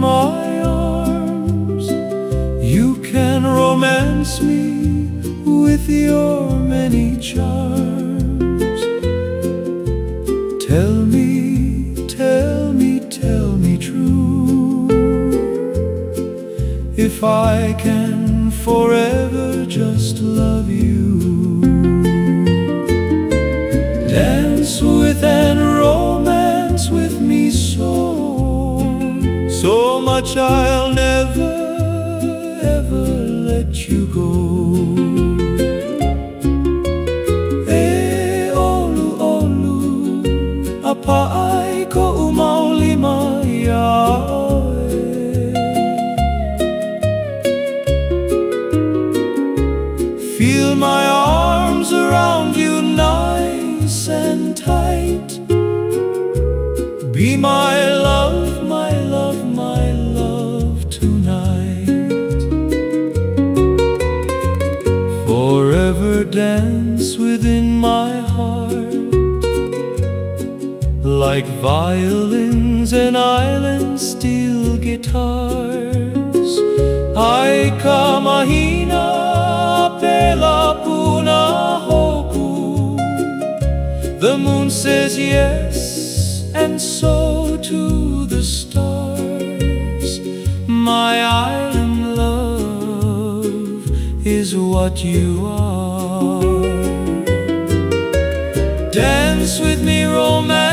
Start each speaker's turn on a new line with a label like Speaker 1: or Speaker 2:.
Speaker 1: my arms. You can romance me with your many charms. Tell me, tell me, tell me true, if I can forever just love you. Dance with and romance with me so much I'll never, ever let you go. E olu olu, apai ko umaulima yae. Feel my arms around you nice and tight. Be my love, my love, my love tonight. Forever dance within my heart, like violins and island steel guitars. Aika mahina pela puna hoku. The moon says yes, and so to the stars. My island love is what you are. Dance with me, romance.